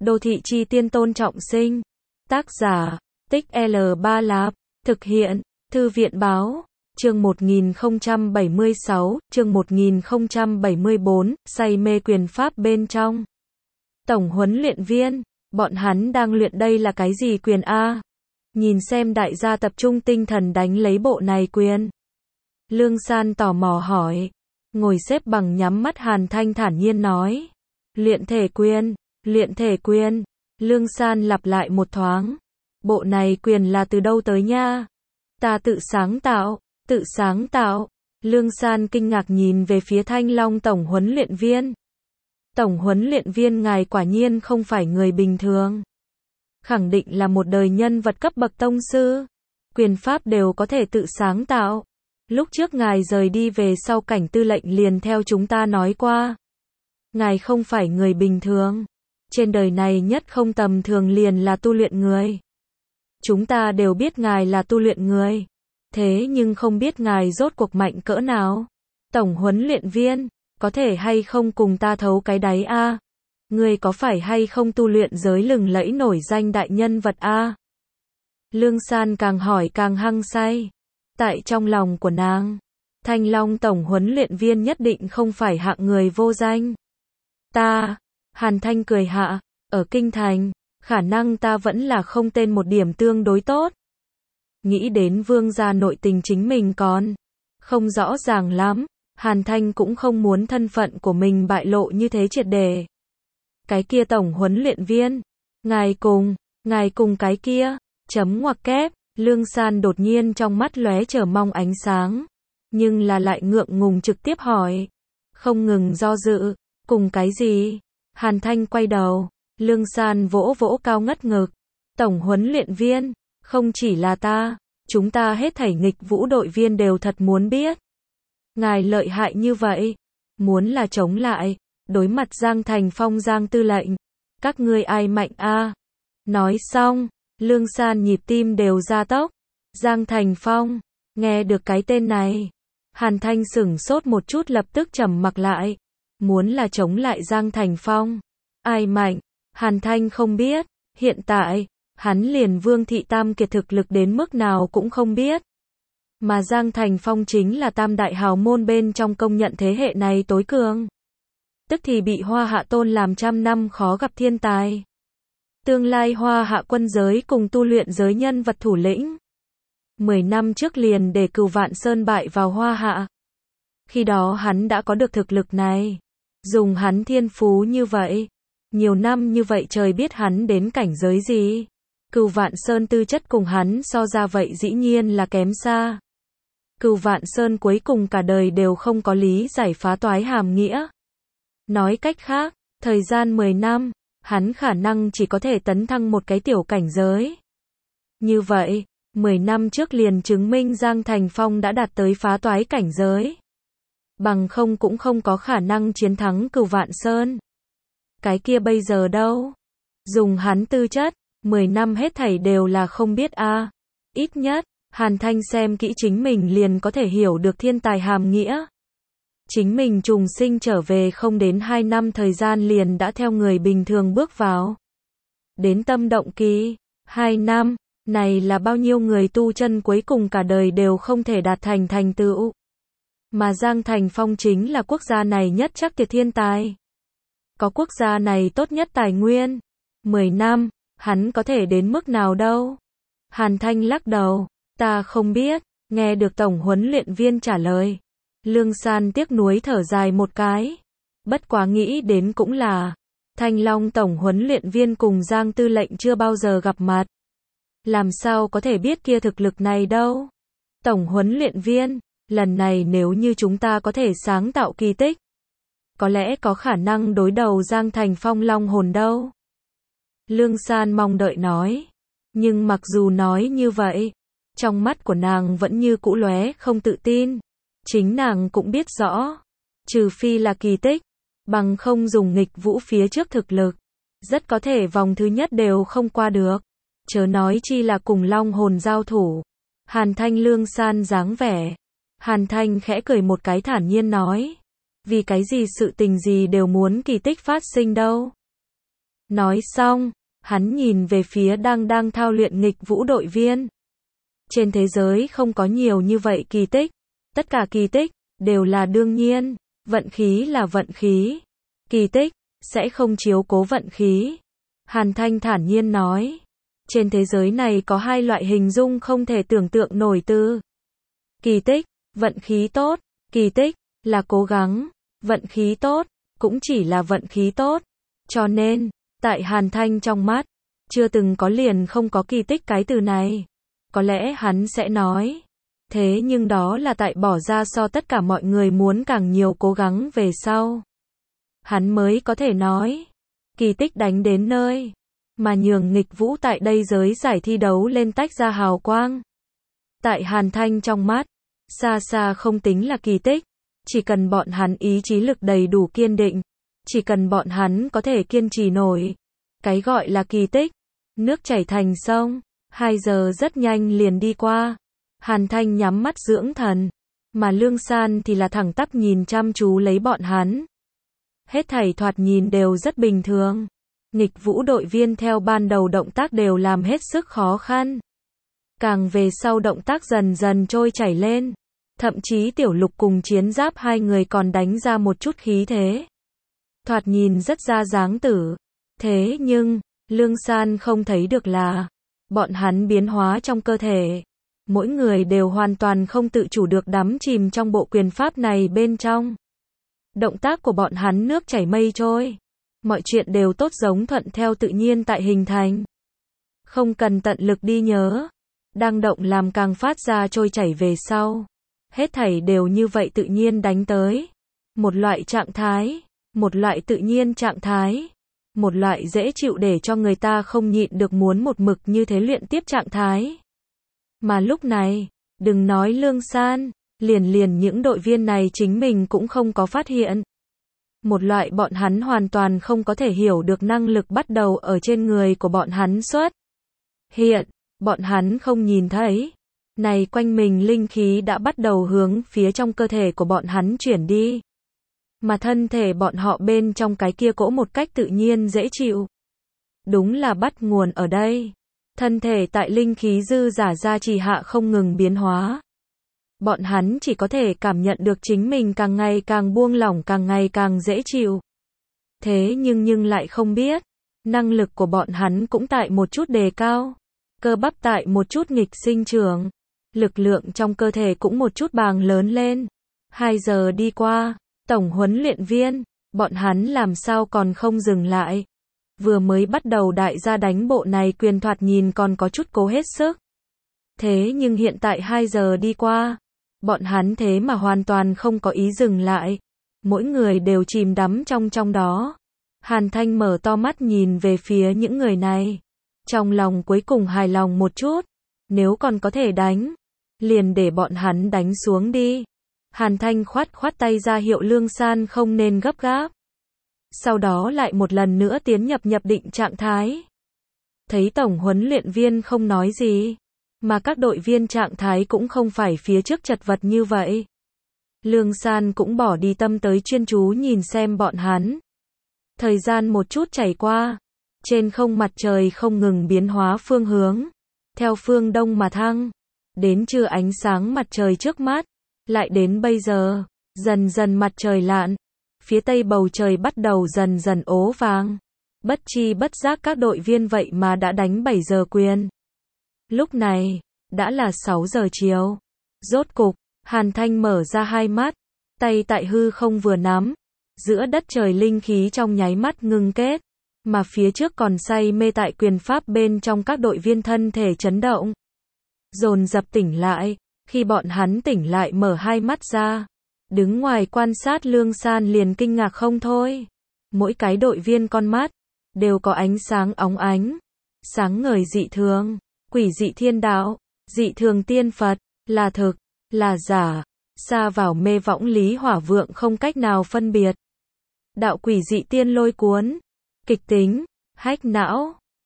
Đô thị chi tiên Tôn Trọng Sinh. Tác giả, Tích L3 Lạp. Thực hiện, Thư viện báo. Chương 1076, chương 1074, say mê quyền pháp bên trong. Tổng huấn luyện viên, bọn hắn đang luyện đây là cái gì quyền A? Nhìn xem đại gia tập trung tinh thần đánh lấy bộ này quyền. Lương San tò mò hỏi. Ngồi xếp bằng nhắm mắt Hàn Thanh thản nhiên nói. Luyện thể quyền, luyện thể quyền. Lương San lặp lại một thoáng. Bộ này quyền là từ đâu tới nha? Ta tự sáng tạo, tự sáng tạo. Lương San kinh ngạc nhìn về phía Thanh Long tổng huấn luyện viên. Tổng huấn luyện viên ngài quả nhiên không phải người bình thường. Khẳng định là một đời nhân vật cấp bậc tông sư. Quyền pháp đều có thể tự sáng tạo. Lúc trước ngài rời đi về sau cảnh tư lệnh liền theo chúng ta nói qua. Ngài không phải người bình thường. Trên đời này nhất không tầm thường liền là tu luyện người. Chúng ta đều biết ngài là tu luyện người. Thế nhưng không biết ngài rốt cuộc mạnh cỡ nào. Tổng huấn luyện viên, có thể hay không cùng ta thấu cái đáy a? Ngươi có phải hay không tu luyện giới lừng lẫy nổi danh đại nhân vật a? Lương San càng hỏi càng hăng say. Tại trong lòng của nàng, Thanh Long tổng huấn luyện viên nhất định không phải hạng người vô danh. Ta, Hàn Thanh cười hạ, ở kinh thành, khả năng ta vẫn là không tên một điểm tương đối tốt. Nghĩ đến vương gia nội tình chính mình còn không rõ ràng lắm, Hàn Thanh cũng không muốn thân phận của mình bại lộ như thế triệt để. Cái kia tổng huấn luyện viên, ngài cùng cái kia, chấm ngoặc kép, Lương San đột nhiên trong mắt lóe chờ mong ánh sáng, nhưng là lại ngượng ngùng trực tiếp hỏi, không ngừng do dự, cùng cái gì? Hàn Thanh quay đầu, Lương San vỗ vỗ cao ngất ngực, tổng huấn luyện viên, không chỉ là ta, chúng ta hết thảy nghịch vũ đội viên đều thật muốn biết. Ngài lợi hại như vậy, muốn là chống lại, đối mặt Giang Thành Phong Giang tư lệnh, các ngươi ai mạnh a? Nói xong, Lương San nhịp tim đều gia tốc. Giang Thành Phong, nghe được cái tên này, Hàn Thanh sửng sốt một chút lập tức trầm mặc lại. Muốn là chống lại Giang Thành Phong, ai mạnh? Hàn Thanh không biết, hiện tại, hắn liền Vương Thị Tam Kiệt thực lực đến mức nào cũng không biết. Mà Giang Thành Phong chính là tam đại hào môn bên trong công nhận thế hệ này tối cường. Tức thì bị Hoa Hạ tôn làm trăm năm khó gặp thiên tài. Tương lai Hoa Hạ quân giới cùng tu luyện giới nhân vật thủ lĩnh. 10 năm trước liền để Cửu Vạn Sơn bại vào Hoa Hạ. Khi đó hắn đã có được thực lực này. Dùng hắn thiên phú như vậy. Nhiều năm như vậy trời biết hắn đến cảnh giới gì. Cửu Vạn Sơn tư chất cùng hắn so ra vậy dĩ nhiên là kém xa. Cửu Vạn Sơn cuối cùng cả đời đều không có lý giải phá toái hàm nghĩa. Nói cách khác, thời gian 10 năm, hắn khả năng chỉ có thể tấn thăng một cái tiểu cảnh giới. Như vậy, 10 năm trước liền chứng minh Giang Thành Phong đã đạt tới phá toái cảnh giới. Bằng không cũng không có khả năng chiến thắng Cửu Vạn Sơn. Cái kia bây giờ đâu? Dùng hắn tư chất, 10 năm hết thảy đều là không biết a. Ít nhất, Hàn Thanh xem kỹ chính mình liền có thể hiểu được thiên tài hàm nghĩa. Chính mình trùng sinh trở về không đến 2 năm thời gian liền đã theo người bình thường bước vào. Đến tâm động kỳ, 2 năm, này là bao nhiêu người tu chân cuối cùng cả đời đều không thể đạt thành thành tựu. Mà Giang Thành Phong chính là quốc gia này nhất chắc tuyệt thiên tài. Có quốc gia này tốt nhất tài nguyên. 10 năm, hắn có thể đến mức nào đâu? Hàn Thanh lắc đầu, ta không biết, nghe được tổng huấn luyện viên trả lời. Lương San tiếc nuối thở dài một cái. Bất quá nghĩ đến cũng là, Thanh Long tổng huấn luyện viên cùng Giang tư lệnh chưa bao giờ gặp mặt. Làm sao có thể biết kia thực lực này đâu? Tổng huấn luyện viên, lần này nếu như chúng ta có thể sáng tạo kỳ tích, có lẽ có khả năng đối đầu Giang Thành Phong long hồn đâu. Lương San mong đợi nói. Nhưng mặc dù nói như vậy, trong mắt của nàng vẫn như cũ lóe không tự tin. Chính nàng cũng biết rõ, trừ phi là kỳ tích, bằng không dùng nghịch vũ phía trước thực lực, rất có thể vòng thứ nhất đều không qua được. Chớ nói chi là cùng long hồn giao thủ. Hàn Thanh Lương San dáng vẻ. Hàn Thanh khẽ cười một cái thản nhiên nói. Vì cái gì sự tình gì đều muốn kỳ tích phát sinh đâu. Nói xong, hắn nhìn về phía đang thao luyện nghịch vũ đội viên. Trên thế giới không có nhiều như vậy kỳ tích. Tất cả kỳ tích đều là đương nhiên. Vận khí là vận khí. Kỳ tích sẽ không chiếu cố vận khí. Hàn Thanh thản nhiên nói. Trên thế giới này có hai loại hình dung không thể tưởng tượng nổi từ. Kỳ tích, vận khí tốt. Kỳ tích là cố gắng. Vận khí tốt cũng chỉ là vận khí tốt. Cho nên, tại Hàn Thanh trong mắt, chưa từng có liền không có kỳ tích cái từ này. Có lẽ hắn sẽ nói. Thế nhưng đó là tại bỏ ra so tất cả mọi người muốn càng nhiều cố gắng về sau. Hắn mới có thể nói. Kỳ tích đánh đến nơi. Mà nhường nghịch vũ tại đây giới giải thi đấu lên tách ra hào quang. Tại Hàn Thanh trong mắt, xa xa không tính là kỳ tích. Chỉ cần bọn hắn ý chí lực đầy đủ kiên định. Chỉ cần bọn hắn có thể kiên trì nổi. Cái gọi là kỳ tích. Nước chảy thành sông. 2 giờ rất nhanh liền đi qua. Hàn Thanh nhắm mắt dưỡng thần. Mà Lương San thì là thẳng tắp nhìn chăm chú lấy bọn hắn. Hết thảy thoạt nhìn đều rất bình thường. Nghịch vũ đội viên theo ban đầu động tác đều làm hết sức khó khăn. Càng về sau động tác dần dần trôi chảy lên. Thậm chí Tiểu Lục cùng Chiến Giáp hai người còn đánh ra một chút khí thế. Thoạt nhìn rất ra dáng tử. Thế nhưng, Lương San không thấy được là bọn hắn biến hóa trong cơ thể. Mỗi người đều hoàn toàn không tự chủ được đắm chìm trong bộ quyền pháp này bên trong. Động tác của bọn hắn nước chảy mây trôi. Mọi chuyện đều tốt giống thuận theo tự nhiên tại hình thành. Không cần tận lực đi nhớ. Đang động làm càng phát ra trôi chảy về sau. Hết thảy đều như vậy tự nhiên đánh tới. Một loại trạng thái. Một loại tự nhiên trạng thái. Một loại dễ chịu để cho người ta không nhịn được muốn một mực như thế luyện tiếp trạng thái. Mà lúc này, đừng nói Lương San, liền những đội viên này chính mình cũng không có phát hiện. Một loại bọn hắn hoàn toàn không có thể hiểu được năng lực bắt đầu ở trên người của bọn hắn xuất hiện, bọn hắn không nhìn thấy. Này quanh mình linh khí đã bắt đầu hướng phía trong cơ thể của bọn hắn chuyển đi. Mà thân thể bọn họ bên trong cái kia cỗ một cách tự nhiên dễ chịu. Đúng là bắt nguồn ở đây. Thân thể tại linh khí dư giả ra trì hạ không ngừng biến hóa. Bọn hắn chỉ có thể cảm nhận được chính mình càng ngày càng buông lỏng, càng ngày càng dễ chịu. Thế nhưng lại không biết, năng lực của bọn hắn cũng tại một chút đề cao. Cơ bắp tại một chút nghịch sinh trưởng. Lực lượng trong cơ thể cũng một chút bàng lớn lên. 2 giờ đi qua, tổng huấn luyện viên, bọn hắn làm sao còn không dừng lại. Vừa mới bắt đầu đại gia đánh bộ này quyền thoạt nhìn còn có chút cố hết sức. Thế nhưng hiện tại 2 giờ đi qua, bọn hắn thế mà hoàn toàn không có ý dừng lại. Mỗi người đều chìm đắm trong đó. Hàn Thanh mở to mắt nhìn về phía những người này. Trong lòng cuối cùng hài lòng một chút. Nếu còn có thể đánh, liền để bọn hắn đánh xuống đi. Hàn Thanh khoát tay ra hiệu Lương San không nên gấp gáp. Sau đó lại một lần nữa tiến nhập định trạng thái. Thấy tổng huấn luyện viên không nói gì, mà các đội viên trạng thái cũng không phải phía trước chật vật như vậy. Lương San cũng bỏ đi tâm tới chuyên chú nhìn xem bọn hắn. Thời gian một chút chảy qua, trên không mặt trời không ngừng biến hóa phương hướng, theo phương đông mà thăng, đến trưa ánh sáng mặt trời trước mắt, lại đến bây giờ, dần dần mặt trời lặn, phía tây bầu trời bắt đầu dần dần ố vàng. Bất chi bất giác các đội viên vậy mà đã đánh 7 giờ quyền. Lúc này, đã là 6 giờ chiều. Rốt cục, Hàn Thanh mở ra hai mắt, tay tại hư không vừa nắm, giữa đất trời linh khí trong nháy mắt ngưng kết, mà phía trước còn say mê tại quyền pháp bên trong các đội viên thân thể chấn động. Dồn dập tỉnh lại, khi bọn hắn tỉnh lại mở hai mắt ra, đứng ngoài quan sát Lương San liền kinh ngạc không thôi. Mỗi cái đội viên con mắt đều có ánh sáng óng ánh, sáng ngời dị thường, quỷ dị thiên đạo, dị thường tiên Phật, là thực, là giả, xa vào mê võng lý hỏa vượng không cách nào phân biệt. Đạo quỷ dị tiên lôi cuốn, kịch tính, hách não,